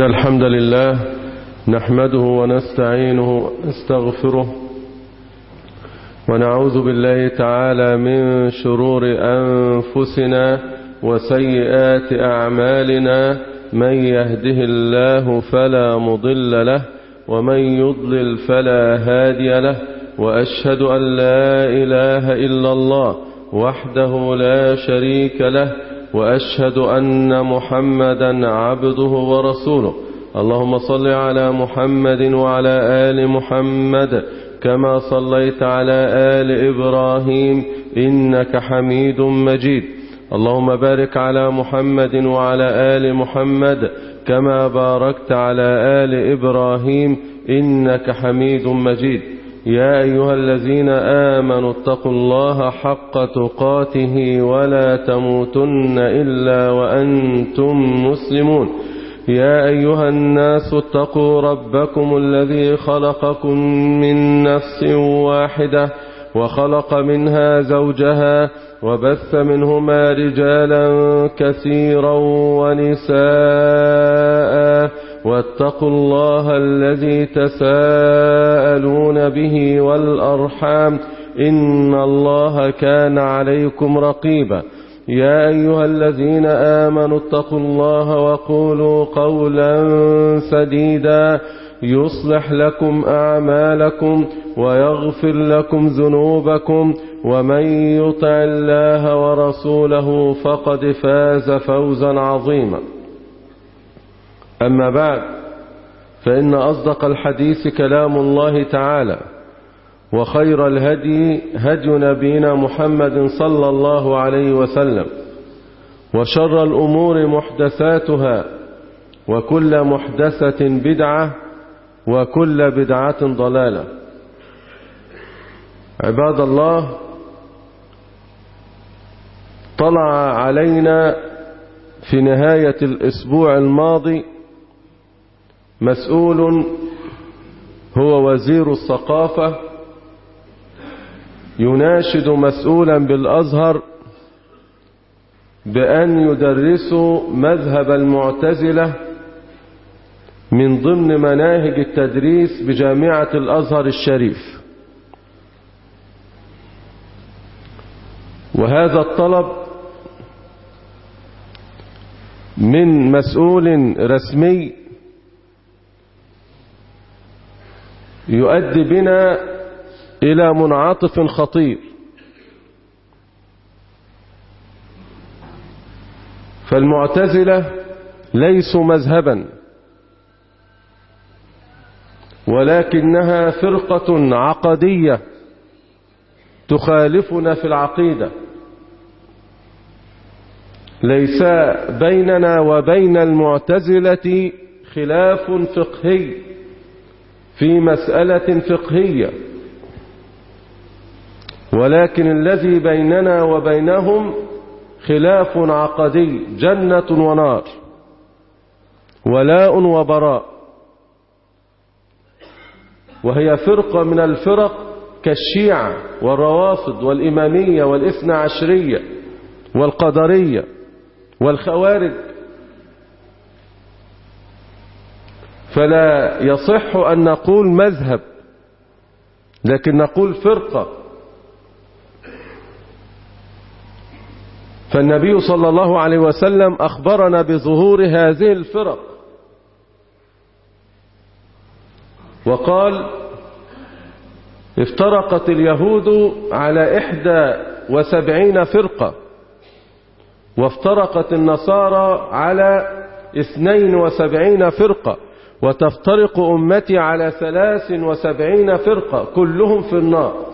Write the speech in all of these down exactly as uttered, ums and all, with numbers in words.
الحمد لله نحمده ونستعينه ونستغفره ونعوذ بالله تعالى من شرور أنفسنا وسيئات أعمالنا. من يهده الله فلا مضل له ومن يضلل فلا هادي له، وأشهد أن لا إله إلا الله وحده لا شريك له، وأشهد أن محمدا عبده ورسوله. اللهم صل على محمد وعلى آل محمد كما صليت على آل إبراهيم إنك حميد مجيد. اللهم بارك على محمد وعلى آل محمد كما باركت على آل إبراهيم إنك حميد مجيد. يا أيها الذين آمنوا اتقوا الله حق تقاته ولا تموتن إلا وأنتم مسلمون. يا أيها الناس اتقوا ربكم الذي خلقكم من نفس واحدة وخلق منها زوجها وبث منهما رجالا كثيرا ونساء، واتقوا الله الذي تساءلون به والأرحام إن الله كان عليكم رقيبا. يا أيها الذين آمنوا اتقوا الله وقولوا قولا سديدا يصلح لكم أعمالكم ويغفر لكم ذنوبكم، ومن يطع الله ورسوله فقد فاز فوزا عظيما. أما بعد، فإن أصدق الحديث كلام الله تعالى، وخير الهدي هدي نبينا محمد صلى الله عليه وسلم، وشر الأمور محدثاتها، وكل محدثة بدعة، وكل بدعة ضلالة. عباد الله، طلع علينا في نهاية الأسبوع الماضي مسؤول هو وزير الثقافة يناشد مسؤولا بالأزهر بأن يدرسوا مذهب المعتزلة من ضمن مناهج التدريس بجامعة الأزهر الشريف. وهذا الطلب من مسؤول رسمي يؤدي بنا إلى منعطف خطير. فالمعتزلة ليسوا مذهبا، ولكنها فرقة عقدية تخالفنا في العقيدة. ليس بيننا وبين المعتزلة خلاف فقهي في مسألة فقهية، ولكن الذي بيننا وبينهم خلاف عقدي، جنة ونار، ولاء وبراء. وهي فرقة من الفرق كالشيعة والروافض والإمامية والإثنى عشرية والقدرية والخوارج. فلا يصح أن نقول مذهب، لكن نقول فرقة. فالنبي صلى الله عليه وسلم أخبرنا بظهور هذه الفرق، وقال: افترقت اليهود على إحدى وسبعين فرقة، وافترقت النصارى على اثنين وسبعين فرقة، وتفترق أمتي على ثلاث وسبعين فرقة كلهم في النار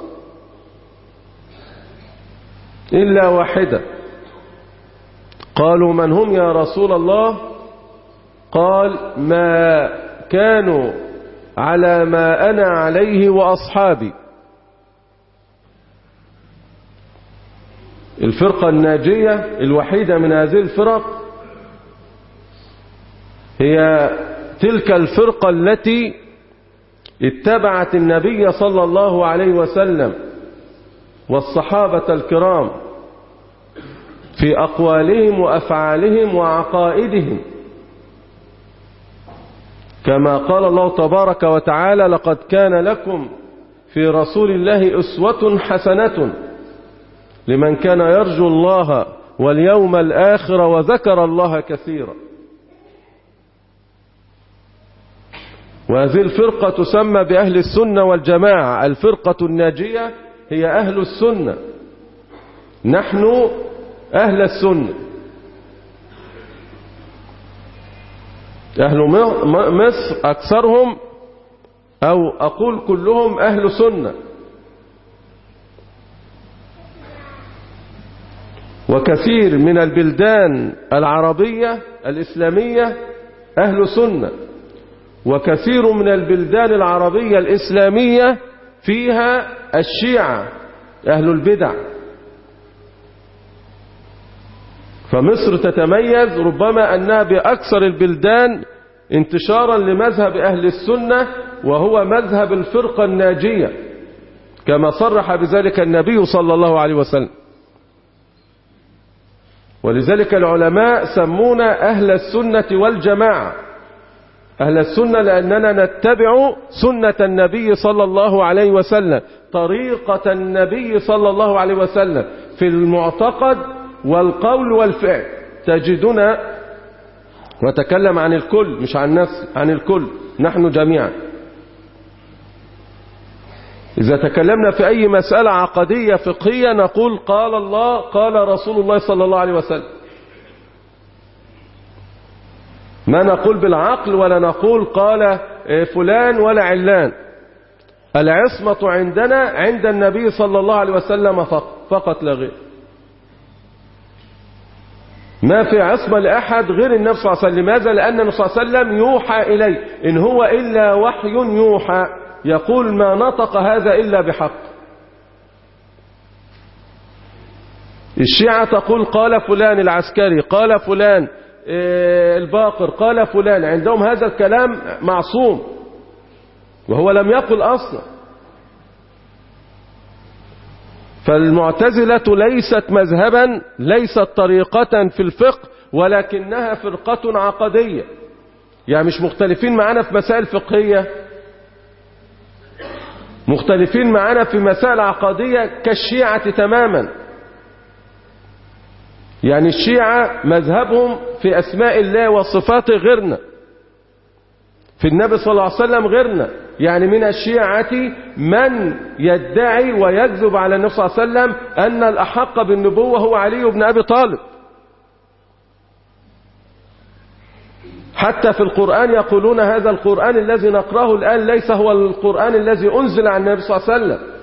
إلا واحدة. قالوا: من هم يا رسول الله؟ قال: ما كانوا على ما أنا عليه وأصحابي. الفرقة الناجية الوحيدة من هذه الفرق هي تلك الفرقة التي اتبعت النبي صلى الله عليه وسلم والصحابة الكرام في أقوالهم وأفعالهم وعقائدهم، كما قال الله تبارك وتعالى: لقد كان لكم في رسول الله أسوة حسنة لمن كان يرجو الله واليوم الآخر وذكر الله كثيرا. وهذه الفرقة تسمى بأهل السنة والجماعة. الفرقة الناجية هي أهل السنة، نحن أهل السنة. أهل مصر أكثرهم أو أقول كلهم أهل سنة، وكثير من البلدان العربية الإسلامية أهل سنة، وكثير من البلدان العربية الإسلامية فيها الشيعة أهل البدع. فمصر تتميز ربما أنها بأكثر البلدان انتشارا لمذهب أهل السنة، وهو مذهب الفرقة الناجية كما صرح بذلك النبي صلى الله عليه وسلم. ولذلك العلماء سمونا أهل السنة والجماعة. أهل السنة لأننا نتبع سنة النبي صلى الله عليه وسلم، طريقة النبي صلى الله عليه وسلم في المعتقد والقول والفعل. تجدنا وتكلم عن الكل مش عن نفس، عن الكل، نحن جميعا. إذا تكلمنا في أي مسألة عقدية فقهية نقول قال الله قال رسول الله صلى الله عليه وسلم، ما نقول بالعقل ولا نقول قال فلان ولا علان. العصمة عندنا عند النبي صلى الله عليه وسلم فقط, فقط لا غير. ما في عصمة لأحد غير النبي صلى الله عليه وسلم. لماذا؟ لأن النبي صلى الله عليه وسلم يوحى إليه، إن هو إلا وحي يوحى، يقول ما نطق هذا إلا بحق. الشيعة تقول قال فلان العسكري، قال فلان الباقر، قال فلان. عندهم هذا الكلام معصوم وهو لم يقل أصلا. فالمعتزلة ليست مذهبا، ليست طريقة في الفقه، ولكنها فرقة عقدية. يعني مش مختلفين معنا في مسائل فقهية، مختلفين معنا في مسائل عقدية كالشيعة تماما. يعني الشيعة مذهبهم في أسماء الله وصفاته غيرنا، في النبي صلى الله عليه وسلم غيرنا. يعني من الشيعة من يدعي ويكذب على النبي صلى الله عليه وسلم أن الأحق بالنبوة هو علي بن أبي طالب. حتى في القرآن يقولون هذا القرآن الذي نقرأه الآن ليس هو القرآن الذي أنزل عن النبي صلى الله عليه وسلم.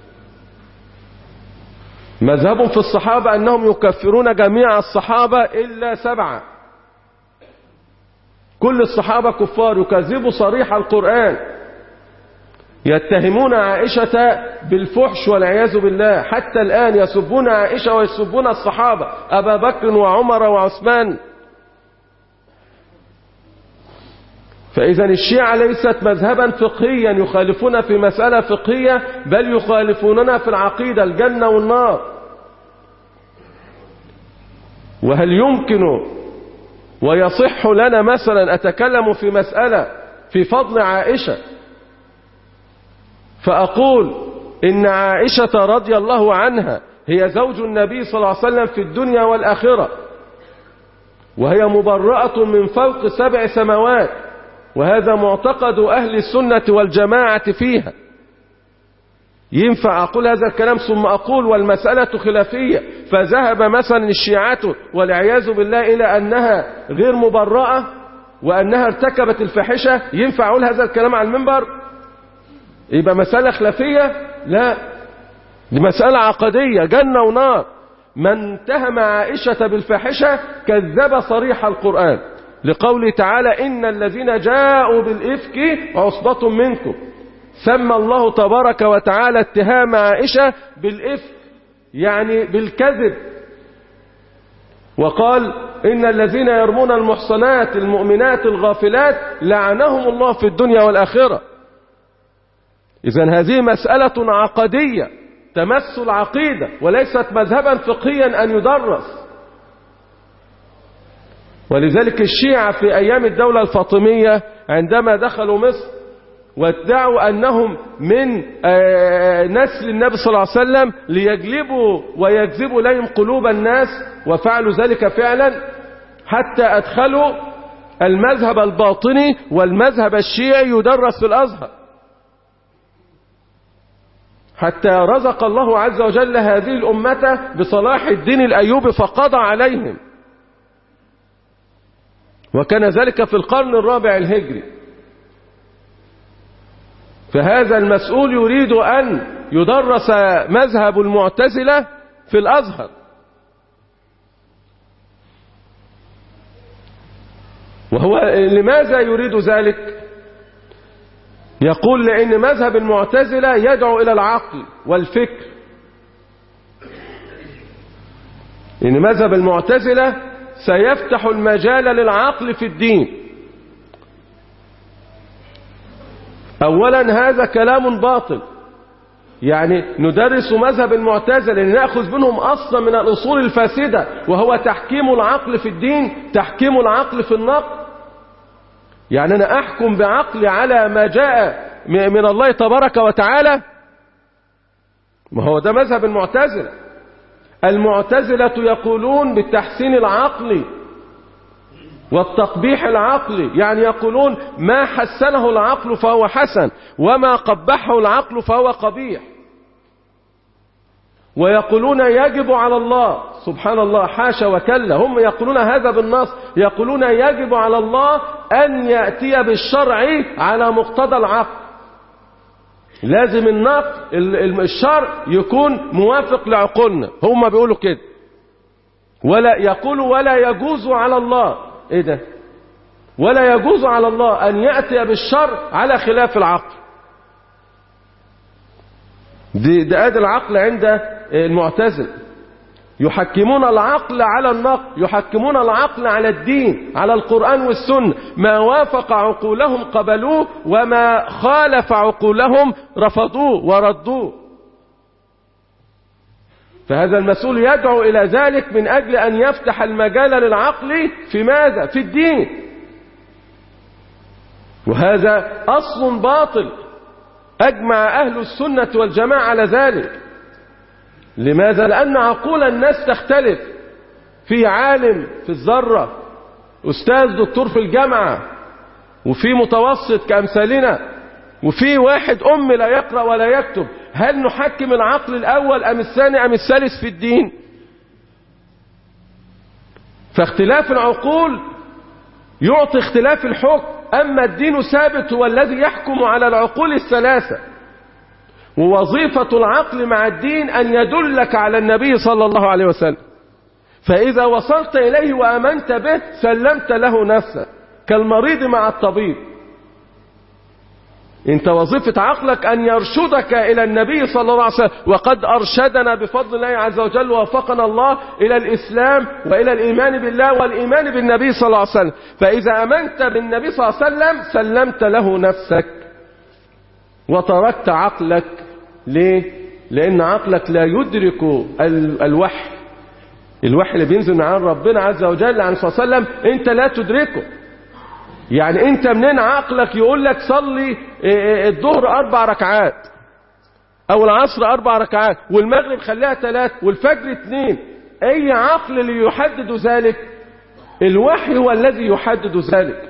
مذهبهم في الصحابة أنهم يكفرون جميع الصحابة إلا سبعة. كل الصحابة كفار، يكذبوا صريح القرآن، يتهمون عائشة بالفحش والعياذ بالله. حتى الآن يسبون عائشة ويسبون الصحابة أبا بكر وعمر وعثمان. فإذا الشيعة ليست مذهبا فقهيا يخالفون في مسألة فقهية، بل يخالفوننا في العقيدة، الجنة والنار. وهل يمكن ويصح لنا مثلا أتكلم في مسألة في فضل عائشة فأقول إن عائشة رضي الله عنها هي زوج النبي صلى الله عليه وسلم في الدنيا والآخرة، وهي مبرأة من فوق سبع سماوات، وهذا معتقد أهل السنة والجماعة فيها. ينفع أقول هذا الكلام ثم أقول والمسألة خلافية، فذهب مثلا الشيعة والعياذ بالله إلى أنها غير مبرأة وأنها ارتكبت الفاحشة؟ ينفع أقول هذا الكلام على المنبر؟ يبقى مسألة خلافية؟ لا، دي مسألة عقدية، جنة ونار. من اتهم عائشة بالفاحشة كذب صريح القرآن، لقوله تعالى إن الذين جاءوا بالإفك عصبة منكم. سمى الله تبارك وتعالى اتهام عائشة بالإفك، يعني بالكذب، وقال إن الذين يرمون المحصنات المؤمنات الغافلات لعنهم الله في الدنيا والآخرة. إذن هذه مسألة عقدية تمس العقيدة، وليست مذهبا فقهيا أن يدرس. ولذلك الشيعة في أيام الدولة الفاطمية عندما دخلوا مصر وادعوا أنهم من نسل النبي صلى الله عليه وسلم ليجلبوا ويجذبوا إليهم قلوب الناس، وفعلوا ذلك فعلا، حتى أدخلوا المذهب الباطني والمذهب الشيعي يدرس في الأزهر، حتى رزق الله عز وجل هذه الأمة بصلاح الدين الأيوبي فقضى عليهم، وكان ذلك في القرن الرابع الهجري. فهذا المسؤول يريد أن يدرس مذهب المعتزلة في الأزهر. وهو لماذا يريد ذلك؟ يقول لأن مذهب المعتزلة يدعو إلى العقل والفكر، إن مذهب المعتزلة سيفتح المجال للعقل في الدين. أولا هذا كلام باطل، يعني ندرس مذهب المعتزلة لنأخذ منهم أصلا من الأصول الفاسدة، وهو تحكيم العقل في الدين، تحكيم العقل في النقل. يعني أنا أحكم بعقلي على ما جاء من الله تبارك وتعالى، ما هو ده مذهب المعتزلة. المعتزلة يقولون بالتحسين العقلي والتقبيح العقلي، يعني يقولون ما حسنه العقل فهو حسن، وما قبحه العقل فهو قبيح. ويقولون يجب على الله، سبحان الله، حاشا وكلا، هم يقولون هذا بالنص، يقولون يجب على الله أن يأتي بالشرع على مقتضى العقل. لازم النقل الشرع يكون موافق لعقولنا، هم بيقولوا كده. ولا يقولوا ولا يجوز على الله، ايه ده؟ ولا يجوز على الله أن يأتي بالشرع على خلاف العقل. دي ده ادي العقل عند المعتزلة، يحكمون العقل على النقل، يحكمون العقل على الدين، على القرآن والسنة، ما وافق عقولهم قبلوه، وما خالف عقولهم رفضوه وردوه. فهذا المسؤول يدعو إلى ذلك من أجل أن يفتح المجال للعقل في ماذا؟ في الدين. وهذا أصل باطل أجمع أهل السنة والجماعة على ذلك. لماذا؟ لأن عقول الناس تختلف. في عالم في الذرة، أستاذ دكتور في الجامعة، وفي متوسط كأمثالنا، وفي واحد أم لا يقرأ ولا يكتب. هل نحكم العقل الأول أم الثاني أم الثالث في الدين؟ فاختلاف العقول يعطي اختلاف الحكم. أما الدين ثابت هو الذي يحكم على العقول الثلاثة. ووظيفة العقل مع الدين أن يدلك على النبي صلى الله عليه وسلم، فإذا وصلت إليه وآمنت به سلمت له نفسك كالمريض مع الطبيب. انت وظيفة عقلك أن يرشدك إلى النبي صلى الله عليه وسلم، وقد أرشدنا بفضل الله عز وجل، ووفقنا الله إلى الإسلام وإلى الإيمان بالله والإيمان بالنبي صلى الله عليه وسلم. فإذا آمنت بالنبي صلى الله عليه وسلم سلمت له نفسك وتركت عقلك. ليه؟ لأن عقلك لا يدرك الوحي، الوحي اللي بينزل عن ربنا عز وجل عن صلى الله عليه وسلم انت لا تدركه. يعني انت منين عقلك يقول لك صلي الظهر اربع ركعات، او العصر اربع ركعات، والمغرب خليها ثلاث، والفجر اثنين؟ اي عقل اللي يحدد ذلك؟ الوحي هو الذي يحدد ذلك.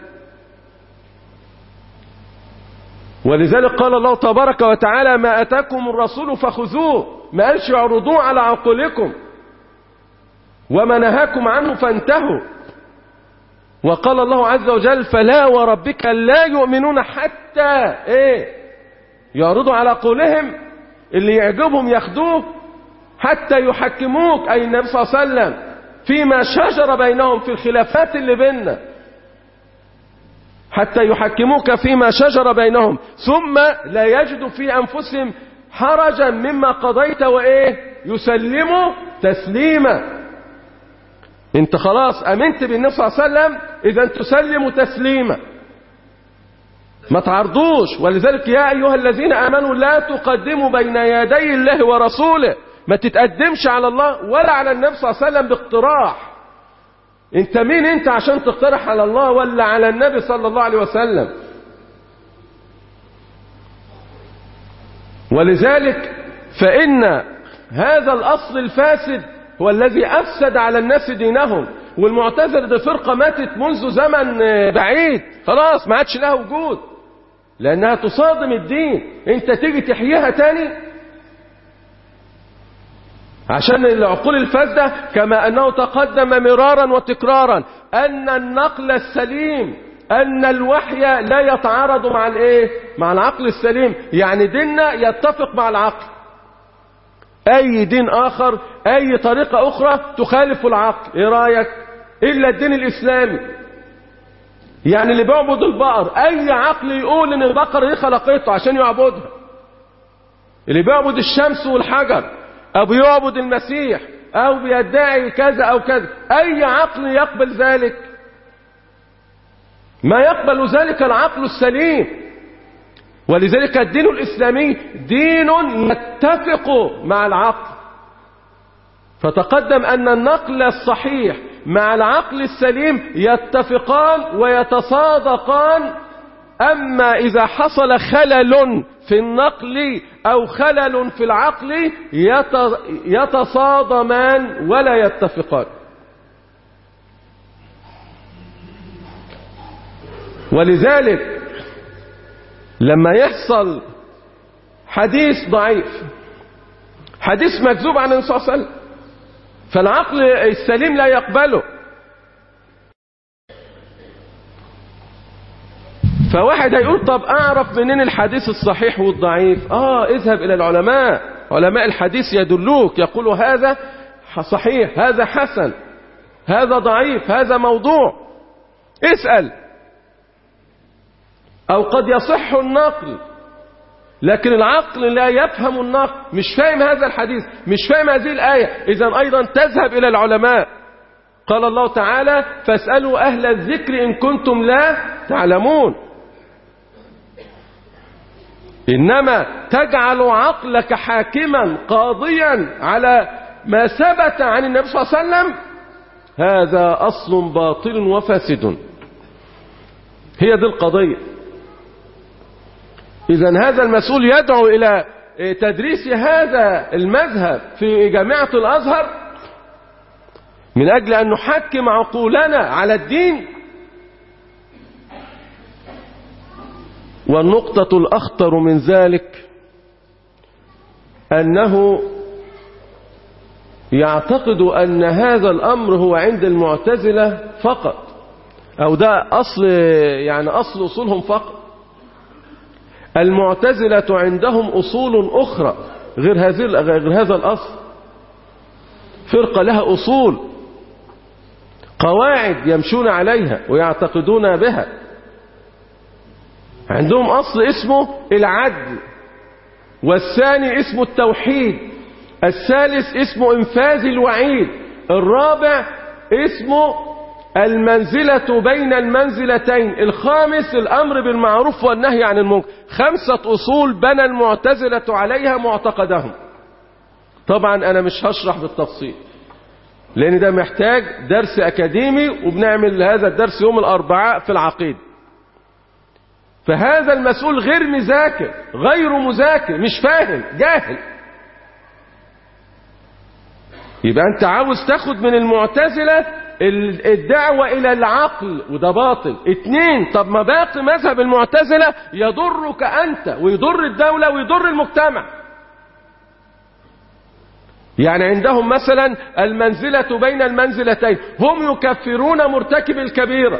ولذلك قال الله تبارك وتعالى ما أتاكم الرسول فخذوه، ما قالش اعرضوه على عقولكم، وما نهاكم عنه فانتهوا. وقال الله عز وجل فلا وربك لا يؤمنون حتى ايه يعرضوا على عقولهم، اللي يعجبهم ياخدوه، حتى يحكموك أي النبي صلى الله عليه وسلم فيما شجر بينهم في الخلافات اللي بيننا، حتى يحكموك فيما شجر بينهم ثم لا يجدوا في أنفسهم حرجا مما قضيت وإيه يسلموا تسليما. انت خلاص أمنت بالنبي صلى الله عليه وسلم، إذا تسلموا تسليما، ما تعرضوش. ولذلك يا أيها الذين آمنوا لا تقدموا بين يدي الله ورسوله، ما تتقدمش على الله ولا على النبي صلى الله عليه وسلم باقتراح. انت مين انت عشان تقترح على الله ولا على النبي صلى الله عليه وسلم؟ ولذلك فإن هذا الأصل الفاسد هو الذي أفسد على الناس دينهم. والمعتزلة دي فرقة ماتت منذ زمن بعيد، خلاص ما عادش لها وجود، لأنها تصادم الدين. انت تيجي تحييها تاني عشان العقول الفاسدة، كما أنه تقدم مرارا وتكرارا أن النقل السليم، أن الوحي لا يتعارض مع الايه؟ مع العقل السليم. يعني ديننا يتفق مع العقل. أي دين آخر، أي طريقة أخرى تخالف العقل، إيه رأيك؟ إلا الدين الإسلامي. يعني اللي بيعبد البقر، أي عقل يقول إن البقر دي خلقته عشان يعبدها. اللي بيعبد الشمس والحجر، أو بيعبد المسيح، أو بيدعي كذا أو كذا، أي عقل يقبل ذلك؟ ما يقبل ذلك العقل السليم. ولذلك الدين الإسلامي دين يتفق مع العقل. فتقدم أن النقل الصحيح مع العقل السليم يتفقان ويتصادقان. أما إذا حصل خلل في النقل أو خلل في العقل يتصادمان ولا يتفقان. ولذلك لما يحصل حديث ضعيف، حديث مكذوب عن النبي صلى الله عليه وسلم، فالعقل السليم لا يقبله، فواحد هيقول طب أعرف منين الحديث الصحيح والضعيف؟ آه اذهب إلى العلماء، علماء الحديث يدلوك، يقولوا هذا صحيح، هذا حسن، هذا ضعيف، هذا موضوع. اسأل. أو قد يصح النقل لكن العقل لا يفهم النقل، مش فاهم هذا الحديث، مش فاهم هذه الآية، إذن أيضا تذهب إلى العلماء. قال الله تعالى فاسألوا أهل الذكر إن كنتم لا تعلمون. إنما تجعل عقلك حاكما قاضيا على ما ثبت عن النبي صلى الله عليه وسلم، هذا أصل باطل وفاسد. هي دي القضية. إذن هذا المسؤول يدعو إلى تدريس هذا المذهب في جامعة الأزهر من أجل أن نحكم عقولنا على الدين. والنقطة الأخطر من ذلك أنه يعتقد أن هذا الأمر هو عند المعتزلة فقط، أو ده أصل يعني أصل أصولهم فقط. المعتزلة عندهم أصول أخرى غير هذه غير هذا الأصل. فرقة لها أصول، قواعد يمشون عليها ويعتقدون بها. عندهم أصل اسمه العدل، والثاني اسمه التوحيد، الثالث اسمه انفاذ الوعيد، الرابع اسمه المنزلة بين المنزلتين، الخامس الأمر بالمعروف والنهي عن المنكر. خمسة أصول بنى المعتزلة عليها معتقدهم. طبعا أنا مش هشرح بالتفصيل لأن ده محتاج درس أكاديمي، وبنعمل هذا الدرس يوم الأربعاء في العقيدة. فهذا المسؤول غير مذاكر، غير مذاكر، مش فاهم، جاهل. يبقى أنت عاوز تاخد من المعتزلة الدعوة إلى العقل، وده باطل. اتنين، طب ما باقي مذهب المعتزلة يضرك أنت ويضر الدولة ويضر المجتمع. يعني عندهم مثلا المنزلة بين المنزلتين، هم يكفرون مرتكب الكبيرة.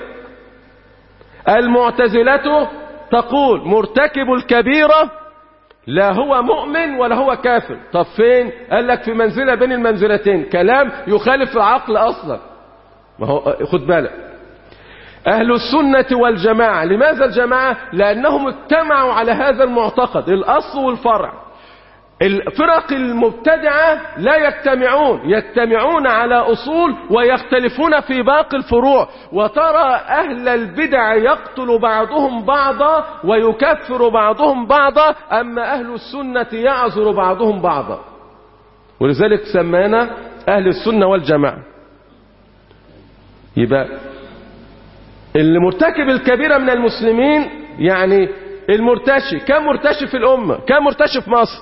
المعتزلة تقول مرتكب الكبيرة لا هو مؤمن ولا هو كافر. طب فين؟ قال لك في منزلة بين المنزلتين، كلام يخالف العقل أصلا. ما هو خد بالك، أهل السنة والجماعة، لماذا الجماعة؟ لأنهم اجتمعوا على هذا المعتقد، الأصل والفرع. الفرق المبتدعة لا يجتمعون، يجتمعون على أصول ويختلفون في باقي الفروع. وترى أهل البدع يقتل بعضهم بعضا ويكفر بعضهم بعضا، أما أهل السنة يعذر بعضهم بعضا. ولذلك سمانا أهل السنة والجماعة. يبقى اللي مرتكب الكبيرة من المسلمين، يعني المرتشي، كم مرتشي في الأمة؟ كم مرتشي في مصر؟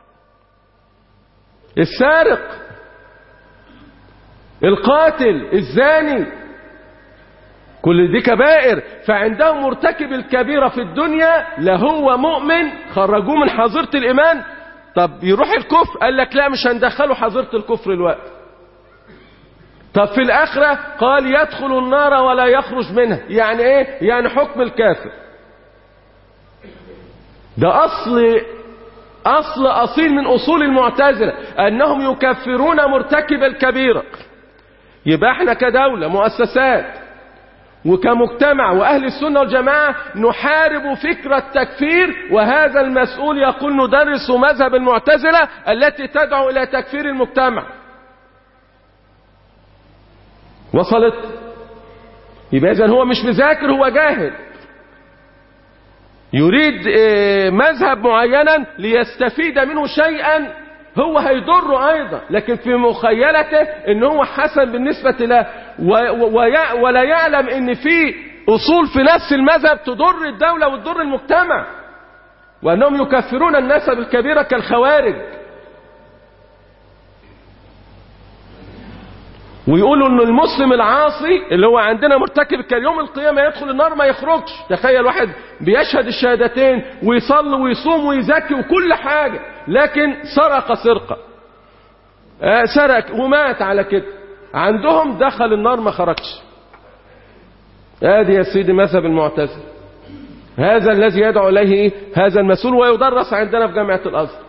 السارق، القاتل، الزاني، كل دي كبائر. فعندهم مرتكب الكبيرة في الدنيا لا هو مؤمن، خرجوه من حظيرة الإيمان. طب يروح الكفر، قال لك لا مش هندخله حظيرة الكفر الوقت. طب في الآخرة قال يدخل النار ولا يخرج منها. يعني ايه؟ يعني حكم الكافر. ده أصل أصل أصيل من أصول المعتزلة، أنهم يكفرون مرتكب الكبيرة. يبقى احنا كدولة، مؤسسات، وكمجتمع وأهل السنة والجماعة نحارب فكرة التكفير، وهذا المسؤول يقول ندرس مذهب المعتزلة التي تدعو إلى تكفير المجتمع. وصلت؟ يبقى إذن هو مش مذاكر، هو جاهل، يريد مذهب معينا ليستفيد منه شيئا هو هيضره أيضا، لكن في مخيلته إن هو حسن بالنسبة له، ولا يعلم إن في أصول في نفس المذهب تضر الدولة وتضر المجتمع، وأنهم يكفرون الناس بالكبيرة كالخوارج، ويقولوا إن المسلم العاصي اللي هو عندنا مرتكب كاليوم القيامة يدخل النار ما يخرجش. تخيل واحد بيشهد الشهادتين ويصلي ويصوم ويزكي وكل حاجة، لكن سرق سرقة، آه سرق ومات على كده، عندهم دخل النار ما خرجش. ادي يا سيدي مذهب المعتزلة، هذا الذي يدعو اليه هذا المسؤول، ويدرس عندنا في جامعة الازهر.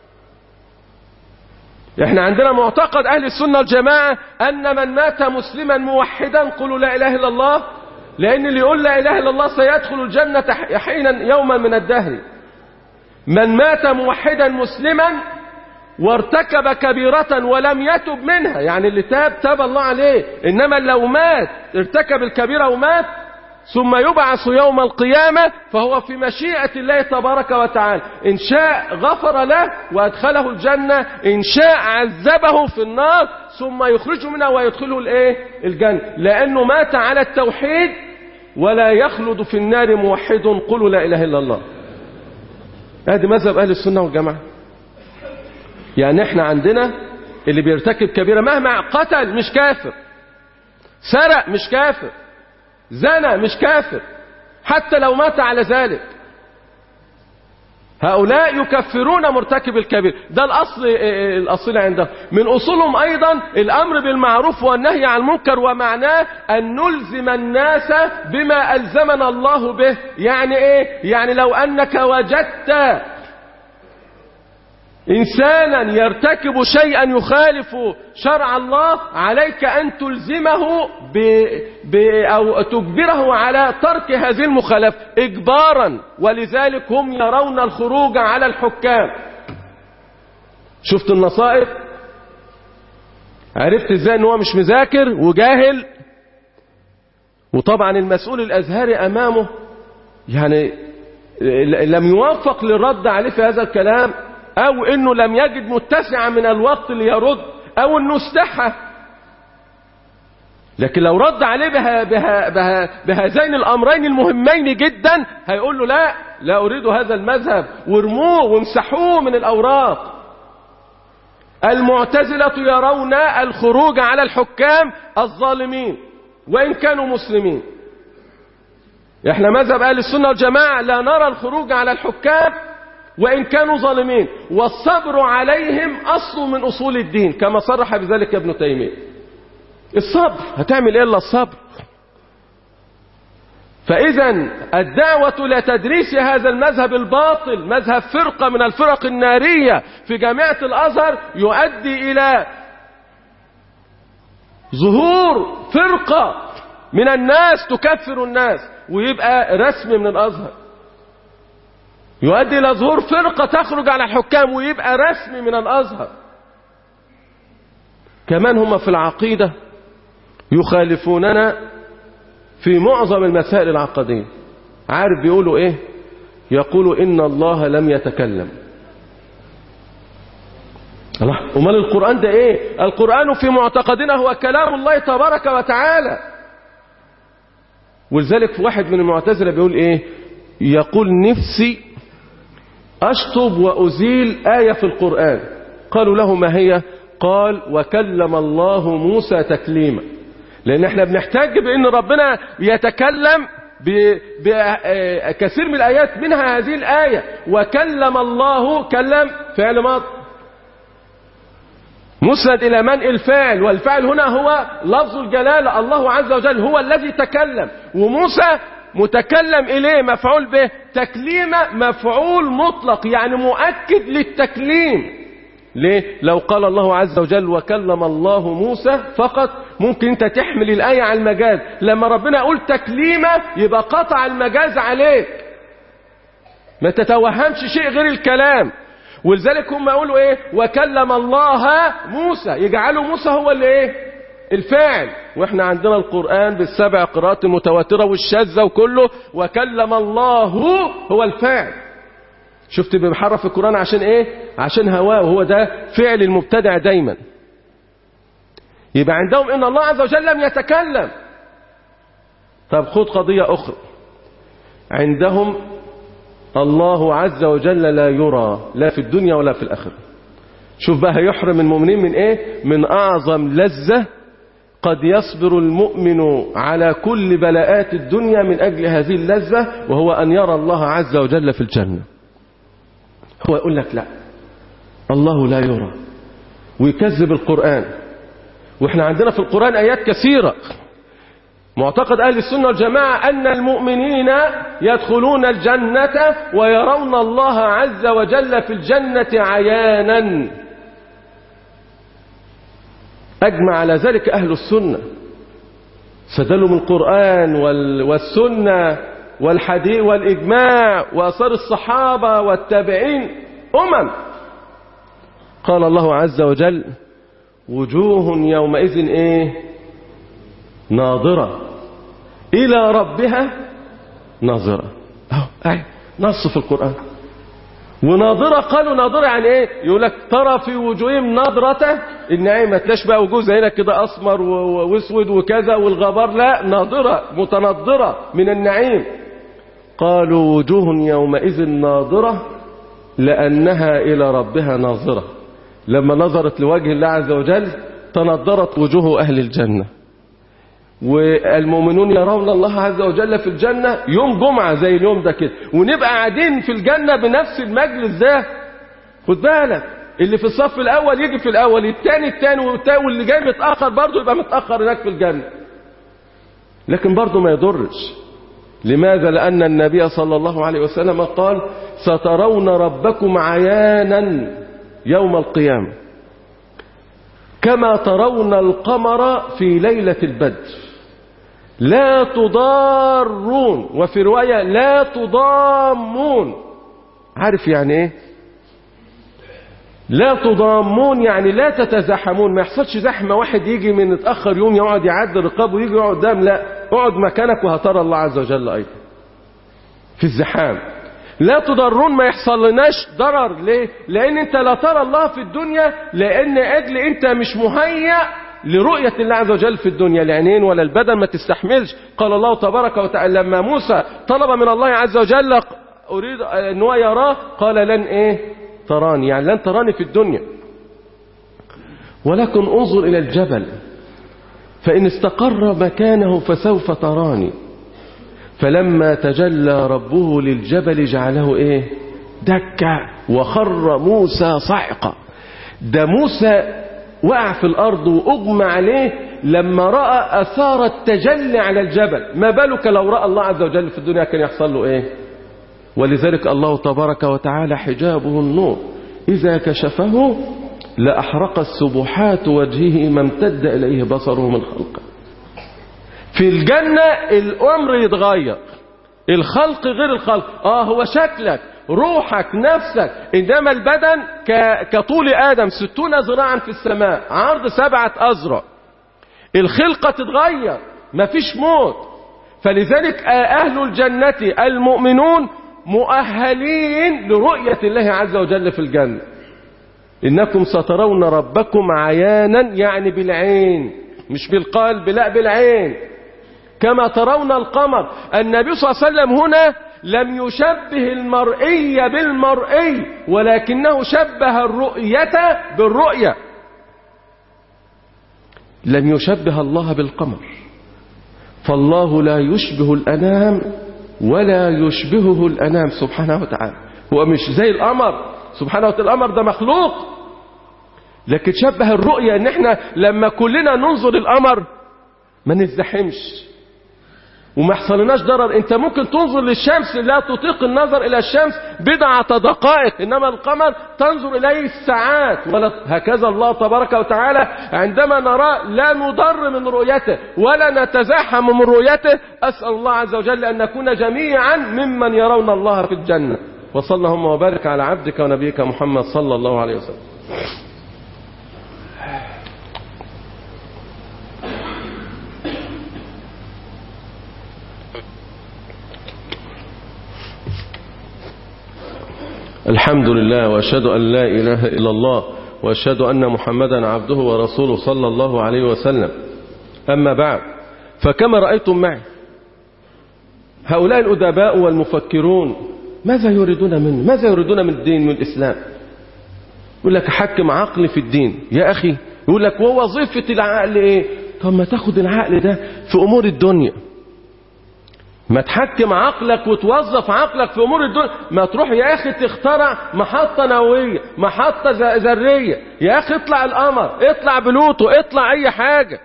احنا عندنا معتقد اهل السنة والجماعة ان من مات مسلما موحدا قولوا لا اله الا الله، لان اللي يقول لا اله الا الله سيدخل الجنة حينا يوما من الدهر. من مات موحدا مسلما وارتكب كبيرة ولم يتب منها، يعني اللي تاب تاب الله عليه، انما لو مات ارتكب الكبيرة ومات ثم يبعث يوم القيامة فهو في مشيئة الله تبارك وتعالى، إن شاء غفر له وأدخله الجنة، إن شاء عذبه في النار ثم يخرجه منها ويدخله الايه الجنة، لأنه مات على التوحيد ولا يخلد في النار موحد قولوا لا إله إلا الله. هذا مذهب أهل السنة والجماعة. يعني احنا عندنا اللي بيرتكب كبيرة مهما قتل مش كافر، سرق مش كافر، زنا مش كافر، حتى لو مات على ذلك. هؤلاء يكفرون مرتكب الكبير، ده الأصل الأصيل عندهم. من أصولهم أيضا الأمر بالمعروف والنهي عن المنكر، ومعناه أن نلزم الناس بما ألزمنا الله به. يعني إيه؟ يعني لو أنك وجدت إنسانا يرتكب شيئا يخالف شرع الله عليك أن تلزمه ب... ب... أو تجبره على ترك هذه المخالفة إجبارا، ولذلك هم يرون الخروج على الحكام. شفت النصائب؟ عرفت ازاي ان هو مش مذاكر وجاهل؟ وطبعا المسؤول الأزهري أمامه يعني لم يوفق للرد عليه في هذا الكلام، او انه لم يجد متسعا من الوقت ليرد، او انه استحى. لكن لو رد عليه بها بها بها بهذين الامرين المهمين جدا هيقول له لا لا اريد هذا المذهب، وارموه وامسحوه من الاوراق. المعتزلة يرون الخروج على الحكام الظالمين وان كانوا مسلمين. احنا مذهب اهل السنة والجماعة لا نرى الخروج على الحكام وإن كانوا ظالمين، والصبر عليهم أصل من أصول الدين كما صرح بذلك ابن تيمية. الصبر، هتعمل إيه إلا الصبر؟ فإذا الدعوة لتدريس هذا المذهب الباطل، مذهب فرقة من الفرق النارية في جامعة الأزهر، يؤدي إلى ظهور فرقة من الناس تكفر الناس، ويبقى رسم من الأزهر. يؤدي إلى ظهور فرقة تخرج على الحكام، ويبقى رسمي من الأزهر. كمان هم في العقيدة يخالفوننا في معظم المسائل العقدية. عارف بيقولوا إيه؟ يقولوا إن الله لم يتكلم. الله، أمال القرآن ده إيه؟ القرآن في معتقدنا هو كلام الله تبارك وتعالى. ولذلك واحد من المعتزلة بيقول ايه، يقول نفسي اشطب وازيل آية في القرآن. قالوا له ما هي؟ قال وكلم الله موسى تكليما. لان احنا بنحتاج بان ربنا يتكلم بكثير من الآيات، منها هذه الآية وكلم الله، كلم فعل ماض مسند إلى من؟ الفاعل، والفاعل هنا هو لفظ الجلالة، الله عز وجل هو الذي تكلم، وموسى متكلم إليه مفعول به، تكليمة مفعول مطلق يعني مؤكد للتكليم. ليه؟ لو قال الله عز وجل وكلم الله موسى فقط ممكن انت تحمل الآية على المجاز، لما ربنا يقول تكليمة يبقى قطع المجاز عليك، ما تتوهمش شيء غير الكلام. ولذلك هم يقولوا ايه وكلم الله موسى، يجعلوا موسى هو اللي ايه الفاعل، واحنا عندنا القرآن بالسبع قراءات المتواترة والشاذة وكله وكلم الله هو الفاعل. شفت بيحرف القرآن عشان ايه؟ عشان هواه، وهو ده فعل المبتدع دايما. يبقى عندهم ان الله عز وجل لم يتكلم. طب خد قضية اخرى، عندهم الله عز وجل لا يرى لا في الدنيا ولا في الآخرة. شوف بقى يحرم المؤمنين من ايه؟ من اعظم لذة قد يصبر المؤمن على كل بلاءات الدنيا من اجل هذه اللذة، وهو ان يرى الله عز وجل في الجنة. هو يقول لك لا الله لا يرى ويكذب القرآن، واحنا عندنا في القرآن آيات كثيرة. معتقد أهل السنة والجماعة أن المؤمنين يدخلون الجنة ويرون الله عز وجل في الجنة عيانا، أجمع على ذلك أهل السنة، استدلوا من القرآن والسنة والحديث والإجماع وآثار الصحابة والتابعين أمم. قال الله عز وجل وجوه يومئذ إيه ناظرة إلى ربها ناظرة. أهو نص في القرآن. وناظرة قالوا ناظرة يعني إيه؟ يقول لك ترى في وجوههم ناظرة النعيم، ما تلاش بقى وجوه زينا كده أسمر واسود وكذا والغبار، لا ناظرة متنضرة من النعيم. قالوا وجوه يومئذ ناظرة لأنها إلى ربها ناظرة. لما نظرت لوجه الله عز وجل تنضرت وجوه أهل الجنة. والمؤمنون يرون الله عز وجل في الجنة يوم جمعة زي اليوم ده كده، ونبقى قاعدين في الجنة بنفس المجلس ده. خد بالك اللي في الصف الأول يجي في الأول، الثاني الثاني واللي جاي متأخر برضه يبقى متأخر هناك في الجنة. لكن برضه ما يضرش. لماذا؟ لأن النبي صلى الله عليه وسلم قال سترون ربكم عيانا يوم القيامة كما ترون القمر في ليلة البدر لا تضارون، وفي رواية لا تضامون. عارف يعني ايه لا تضامون؟ يعني لا تتزاحمون، ما يحصلش زحمة، واحد يجي من اتأخر يوم يقعد يعد الرقاب ويجي يقعد قدام، لا اقعد مكانك وهترى الله عز وجل أيضا في الزحام. لا تضرون، ما يحصل لناش ضرر. ليه؟ لأن انت لا ترى الله في الدنيا، لأن أجل انت مش مهيأ لرؤية الله عز وجل في الدنيا، العينين ولا البدن ما تستحملش. قال الله تبارك وتعالى لما موسى طلب من الله عز وجل أريد أن هو يراه قال لن إيه تراني، يعني لن تراني في الدنيا، ولكن انظر إلى الجبل فإن استقر مكانه فسوف تراني. فلما تجلى ربه للجبل جعله إيه دكا وخر موسى صعقا. ده موسى وقع في الأرض وأغمى عليه لما رأى أثار التجلي على الجبل، ما بالك لو رأى الله عز وجل في الدنيا كان يحصل له إيه؟ ولذلك الله تبارك وتعالى حجابه النور إذا كشفه لأحرقت سبحات وجهه ما امتد إليه بصره من خلقه. في الجنة الأمر يتغير، الخلق غير الخلق. آه هو شكلك روحك نفسك، إنما البدن كطول آدم ستون ذراعا في السماء عرض سبعة أذرع. الخلقة تتغير، مفيش موت. فلذلك أهل الجنة المؤمنون مؤهلين لرؤية الله عز وجل في الجنة. إنكم سترون ربكم عيانا، يعني بالعين مش بالقلب، لا بالعين. كما ترون القمر. النبي صلى الله عليه وسلم هنا لم يشبه المرئي بالمرئي، ولكنه شبه الرؤية بالرؤية. لم يشبه الله بالقمر، فالله لا يشبه الأنام ولا يشبهه الأنام سبحانه وتعالى. هو مش زي القمر سبحانه وتعالى، القمر ده مخلوق، لكن شبه الرؤية ان احنا لما كلنا ننظر القمر ما نزدحمش وما يحصلناش ضرر. انت ممكن تنظر للشمس لا تطيق النظر الى الشمس بضعة دقائق، انما القمر تنظر اليه الساعات. هكذا الله تبارك وتعالى عندما نراه لا نضر من رؤيته ولا نتزاحم من رؤيته. اسأل الله عز وجل ان نكون جميعا ممن يرون الله في الجنة. وصلى اللهم وبارك على عبدك ونبيك محمد صلى الله عليه وسلم. الحمد لله، وأشهد أن لا إله إلا الله، وأشهد أن محمدا عبده ورسوله صلى الله عليه وسلم. أما بعد، فكما رأيتم معي هؤلاء الأدباء والمفكرون ماذا يريدون منه؟ ماذا يريدون من الدين، من الإسلام؟ يقول لك حكم عقلي في الدين. يا أخي يقول لك ووظيفة العقل إيه؟ طب ما تاخد العقل ده في أمور الدنيا، ما تحكم عقلك وتوظف عقلك في أمور الدنيا. ما تروح يا أخي تخترع محطة نووية، محطة ذرية، يا أخي اطلع القمر، اطلع بلوتو، اطلع أي حاجة،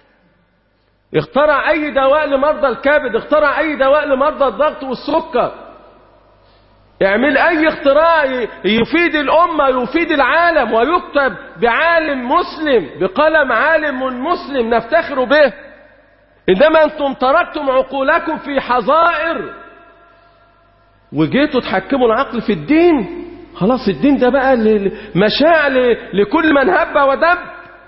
اخترع أي دواء لمرضى الكبد، اخترع أي دواء لمرضى الضغط والسكر، اعمل أي اختراع يفيد الأمة يفيد العالم ويكتب بعالم مسلم، بقلم عالم مسلم نفتخر به. إنما أنتم تركتم عقولكم في حظائر وجيتوا تحكموا العقل في الدين. خلاص الدين ده بقى مشاع لكل من هب ودب.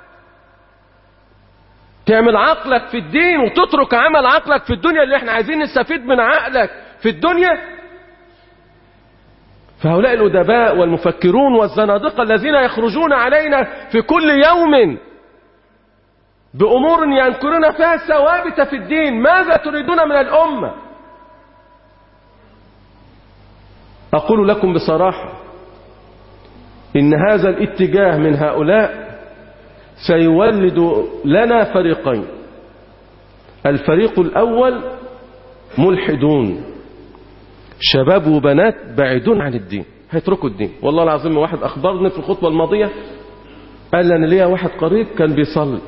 تعمل عقلك في الدين وتترك عمل عقلك في الدنيا اللي احنا عايزين نستفيد من عقلك في الدنيا. فهؤلاء الأدباء والمفكرون والزنادقة الذين يخرجون علينا في كل يوم بأمور ينكرون فيها ثوابت في الدين، ماذا تريدون من الأمة؟ أقول لكم بصراحة إن هذا الاتجاه من هؤلاء سيولد لنا فريقين. الفريق الأول ملحدون، شباب وبنات بعيدون عن الدين، هيتركوا الدين. والله العظيم واحد أخبرني في الخطبة الماضية قال لي أنا ليا واحد قريب كان بيصلي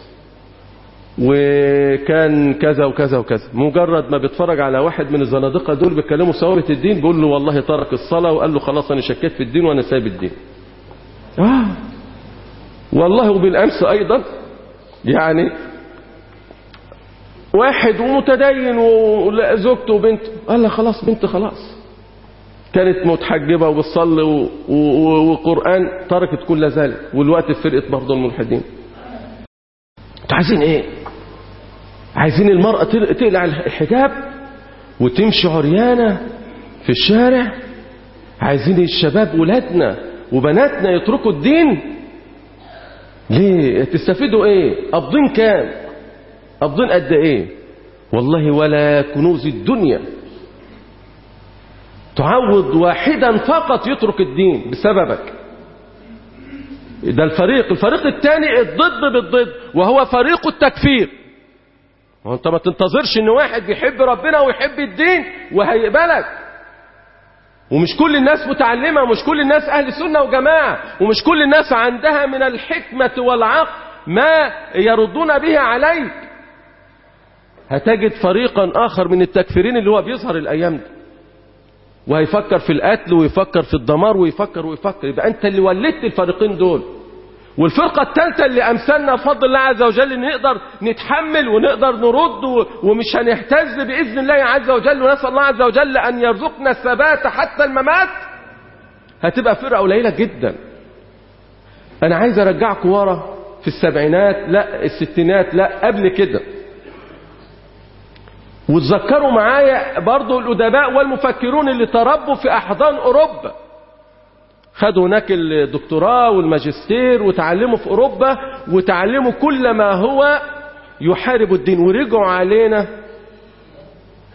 وكان كذا وكذا وكذا، مجرد ما بيتفرج على واحد من الزنادقة دول بيتكلموا ثوابت الدين بيقول له والله ترك الصلاة وقال له خلاص أنا شكيت في الدين وأنا سايب الدين. آه والله. وبالأمس أيضا يعني واحد ومتدين وزوجته وبنته قال له خلاص بنت خلاص كانت متحجبة وبتصلي وقرآن تركت كل ذلك، والوقت في فرقة برضه الملحدين. انتوا عايزين ايه؟ عايزين المرأة تقلع الحجاب وتمشي عريانة في الشارع؟ عايزين الشباب ولادنا وبناتنا يتركوا الدين؟ ليه؟ تستفيدوا ايه؟ قابضين كام؟ قابضين قد ايه؟ والله ولا كنوز الدنيا تعوض واحدا فقط يترك الدين بسببك. ده الفريق. الفريق الثاني الضد بالضد وهو فريق التكفير. وانت ما تنتظرش ان واحد بيحب ربنا ويحب الدين وهيقبلك. ومش كل الناس متعلمة، ومش كل الناس اهل سنة وجماعة، ومش كل الناس عندها من الحكمة والعقل ما يردون به عليك. هتجد فريقا اخر من التكفيرين اللي هو بيظهر الايام دي وهيفكر في القتل ويفكر في الدمار ويفكر ويفكر. يبقى انت اللي ولدت الفريقين دول. والفرقة الثالثة اللي امثلنا بفضل الله عز وجل ان نقدر نتحمل ونقدر نرد ومش هنهتز باذن الله عز وجل، ونسال الله عز وجل ان يرزقنا الثبات حتى الممات، هتبقى فرقة قليلة جدا. انا عايز ارجعكم ورا في السبعينات، لا الستينات، لا قبل كده، وتذكروا معايا برضو الأدباء والمفكرون اللي تربوا في أحضان أوروبا، خدوا هناك الدكتوراه والماجستير وتعلموا في أوروبا وتعلموا كل ما هو يحارب الدين، ورجعوا علينا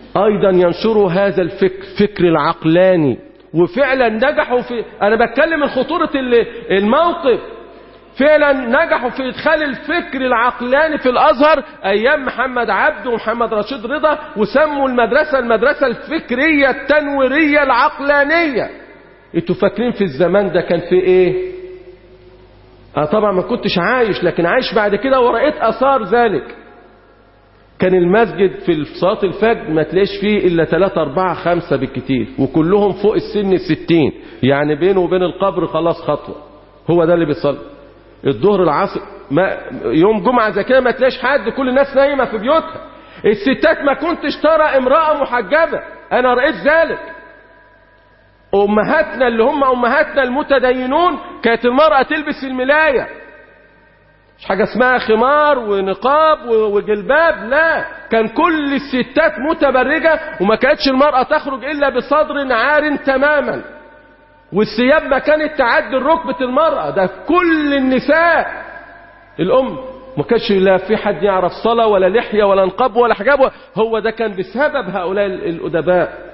أيضا ينشروا هذا الفكر، فكر العقلاني، وفعلا نجحوا في، أنا بتكلم من خطورة الموقف، فعلا نجحوا في إدخال الفكر العقلاني في الأزهر أيام محمد عبد ومحمد رشيد رضا، وسموا المدرسة المدرسة الفكرية التنويرية العقلانية. انتوا فاكرين في الزمان ده كان في ايه؟ اه طبعا ما كنتش عايش، لكن عايش بعد كده ورأيت أثار ذلك. كان المسجد في صلاة الفجر ما تلاقيش فيه إلا ثلاثة أربعة خمسة بالكتير، وكلهم فوق السن الستين، يعني بينه وبين القبر خلاص خطوة، هو ده اللي بيصلي. الظهر العصر ما يوم جمعة زي كده ما تلاقيش حد، كل الناس نايمة في بيوتها. الستات ما كنتش ترى امرأة محجبة، أنا رأيت ذلك. أمهاتنا اللي هم أمهاتنا المتدينون كانت المرأة تلبس الملاية، مش حاجة اسمها خمار ونقاب وجلباب، لا، كان كل الستات متبرجة، وما كانتش المرأة تخرج إلا بصدر عار تماما، والثياب ما كانت تعدي ركبة المرأة، ده كل النساء. الأم ما كانش لا في حد يعرف صلاة ولا لحية ولا نقاب ولا حجاب، هو ده كان بسبب هؤلاء الأدباء،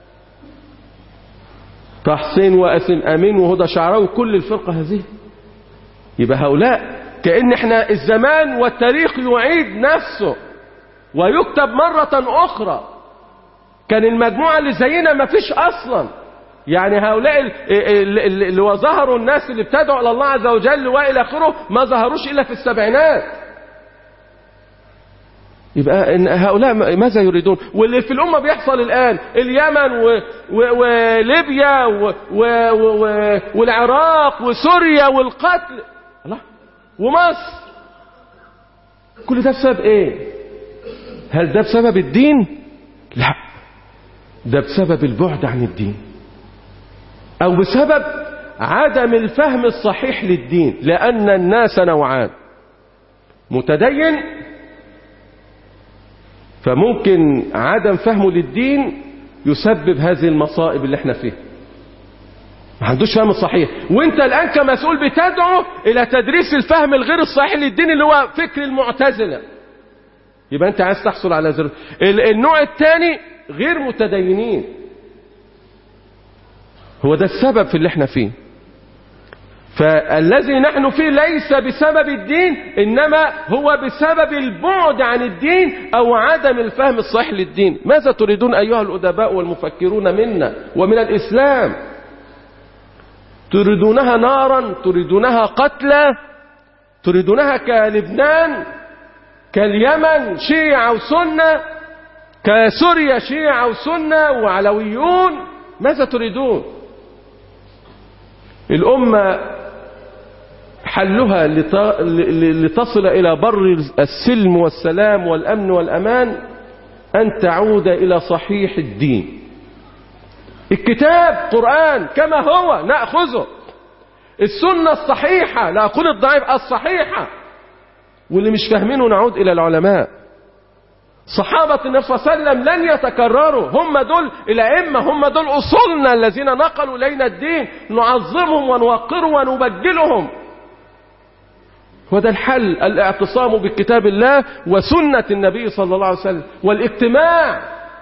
طه حسين وأسم أمين وهدى شعراوي، كل الفرقة هذه. يبقى هؤلاء كأن احنا الزمان والتاريخ يعيد نفسه ويكتب مرة أخرى. كان المجموعة اللي زينا ما فيش أصلا، يعني هؤلاء اللي وظهروا الناس اللي ابتدعوا إلى الله عز وجل وإلى آخره ما ظهروش إلا في السبعينات. يبقى إن هؤلاء ماذا يريدون؟ واللي في الأمة بيحصل الآن، اليمن و... و... وليبيا و... و... و... والعراق وسوريا والقتل، الله، ومصر، كل ده بسبب ايه؟ هل ده بسبب الدين؟ لا، ده بسبب البعد عن الدين، او بسبب عدم الفهم الصحيح للدين. لان الناس نوعان، متدين فممكن عدم فهمه للدين يسبب هذه المصائب اللي احنا فيها، ما عندوش فهم صحيح. وانت الان كمسؤول بتدعو الى تدريس الفهم الغير الصحيح للدين اللي هو فكر المعتزلة، يبقى انت عايز تحصل على زر. النوع الثاني غير متدينين، هو ده السبب في اللي احنا فيه. فالذي نحن فيه ليس بسبب الدين، انما هو بسبب البعد عن الدين او عدم الفهم الصحيح للدين. ماذا تريدون ايها الادباء والمفكرون منا ومن الاسلام؟ تريدونها نارا، تريدونها قتلى، تريدونها كلبنان، كاليمن شيعة وسنة، كسوريا شيعة وسنة وعلويون. ماذا تريدون؟ الأمة حلها لتصل إلى بر السلم والسلام والأمن والأمان أن تعود إلى صحيح الدين. الكتاب قرآن كما هو نأخذه، السنة الصحيحة، لا أقول الضعيف، الصحيحة، واللي مش فاهمينه نعود إلى العلماء. صحابة النبي صلى الله عليه وسلم لن يتكرروا، هم دول الأئمة، هم دول أصولنا الذين نقلوا إلينا الدين، نعظمهم ونوقرهم ونبجلهم. وده الحل، الاعتصام بكتاب الله وسنة النبي صلى الله عليه وسلم، والاجتماع،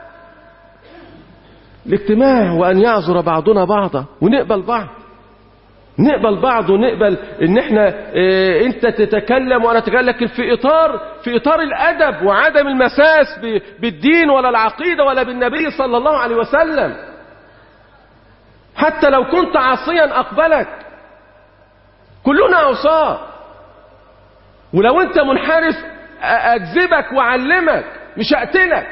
الاجتماع وأن يعذر بعضنا بعضا ونقبل بعض، نقبل بعض ونقبل ان احنا اه انت تتكلم وانا اتكلم، لكن في اطار في اطار الادب وعدم المساس بالدين ولا العقيدة ولا بالنبي صلى الله عليه وسلم. حتى لو كنت عاصيا اقبلك، كلنا عصاة، ولو انت منحرف اكذبك واعلمك مش اقتلك.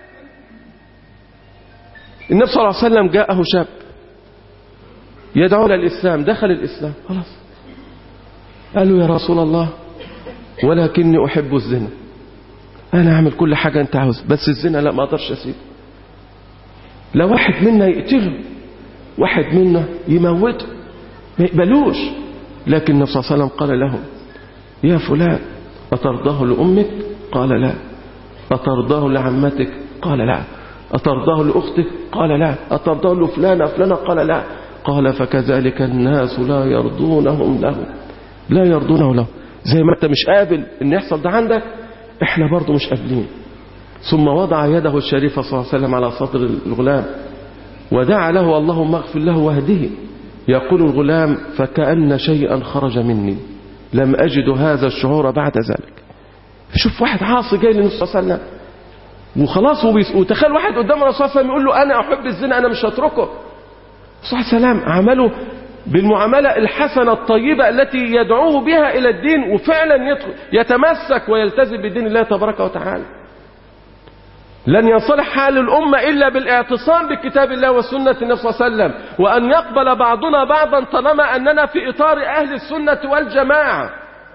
النبي صلى الله عليه وسلم جاءه شاب يدعو للإسلام، دخل الإسلام خلاص، قال له يا رسول الله ولكني أحب الزنا، أنا أعمل كل حاجة أنت عاوز، بس الزنا لا، ما أقدرش أسيبه. لا واحد منا يقتله، واحد منا يموته، ما يقبلوش. لكن النبي صلى الله عليه وسلم قال لهم يا فلان أترضاه لأمك؟ قال لا. أترضاه لعمتك؟ قال لا. أترضاه لأختك؟ قال لا. أترضاه لفلانة فلانة؟ قال لا. قال فكذلك الناس لا يرضونهم له، لا يرضونه له. زي ما انت مش قابل ان يحصل ده عندك، احنا برضو مش قابلين. ثم وضع يده الشريفة صلى الله عليه وسلم على صدر الغلام ودعا له اللهم اغفر له واهده. يقول الغلام فكأن شيئا خرج مني لم أجد هذا الشعور بعد ذلك. شوف واحد عاصي جاي للنبي صلى الله عليه وسلم وخلاص، وتخيل واحد قدام الرسول صلى الله عليه وسلم يقول له أنا أحب الزنا أنا مش هتركه. صلى الله عليه وسلم عمله بالمعاملة الحسنة الطيبة التي يدعوه بها إلى الدين، وفعلا يتمسك ويلتزم بدين الله تبارك وتعالى. لن يصلح حال الأمة إلا بالاعتصام بكتاب الله وسنة النبي صلى الله عليه وسلم، وأن يقبل بعضنا بعضا طالما أننا في إطار أهل السنة والجماعة.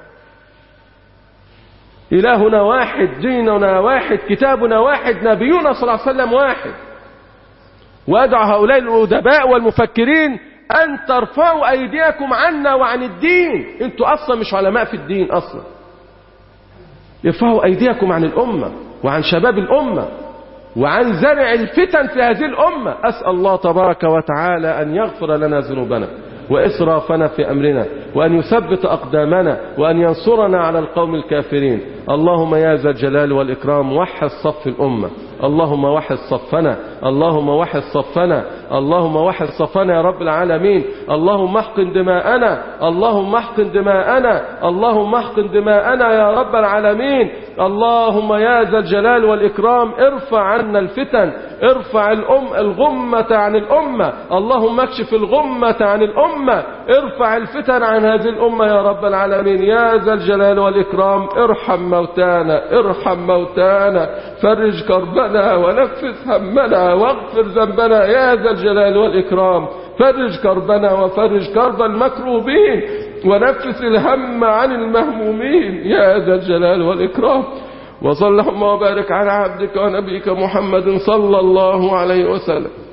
إلهنا واحد، ديننا واحد، كتابنا واحد، نبينا صلى الله عليه وسلم واحد. وأدعو هؤلاء الأدباء والمفكرين أن ترفعوا أيديكم عنا وعن الدين. أنتوا أصلا مش علماء في الدين أصلا. ارفعوا أيديكم عن الأمة وعن شباب الأمة وعن زرع الفتن في هذه الأمة. أسأل الله تبارك وتعالى أن يغفر لنا ذنوبنا وإسرافنا في أمرنا، وأن يثبت أقدامنا، وأن ينصرنا على القوم الكافرين. اللهم يا ذا الجلال والإكرام وحد صف الأمة، اللهم وحد صفنا، اللهم وحد صفنا، اللهم وحد صفنا يا رب العالمين. اللهم احقن دماءنا، اللهم احقن دماءنا، اللهم احقن دماءنا يا رب العالمين. اللهم يا ذا الجلال والإكرام ارفع عنا الفتن، ارفع الأم الغمة عن الأمة، اللهم اكشف الغمة عن الأمة، ارفع الفتن عن هذه الأمة يا رب العالمين. يا ذا الجلال والإكرام ارحم موتانا، ارحم موتانا، فرج كربنا ونفس همنا واغفر ذنبنا يا ذا الجلال والإكرام. فرج كربنا وفرج كرب المكروبين ونفس الهم عن المهمومين يا ذا الجلال والإكرام. وصلى اللهم وبارك على عبدك ونبيك محمد صلى الله عليه وسلم.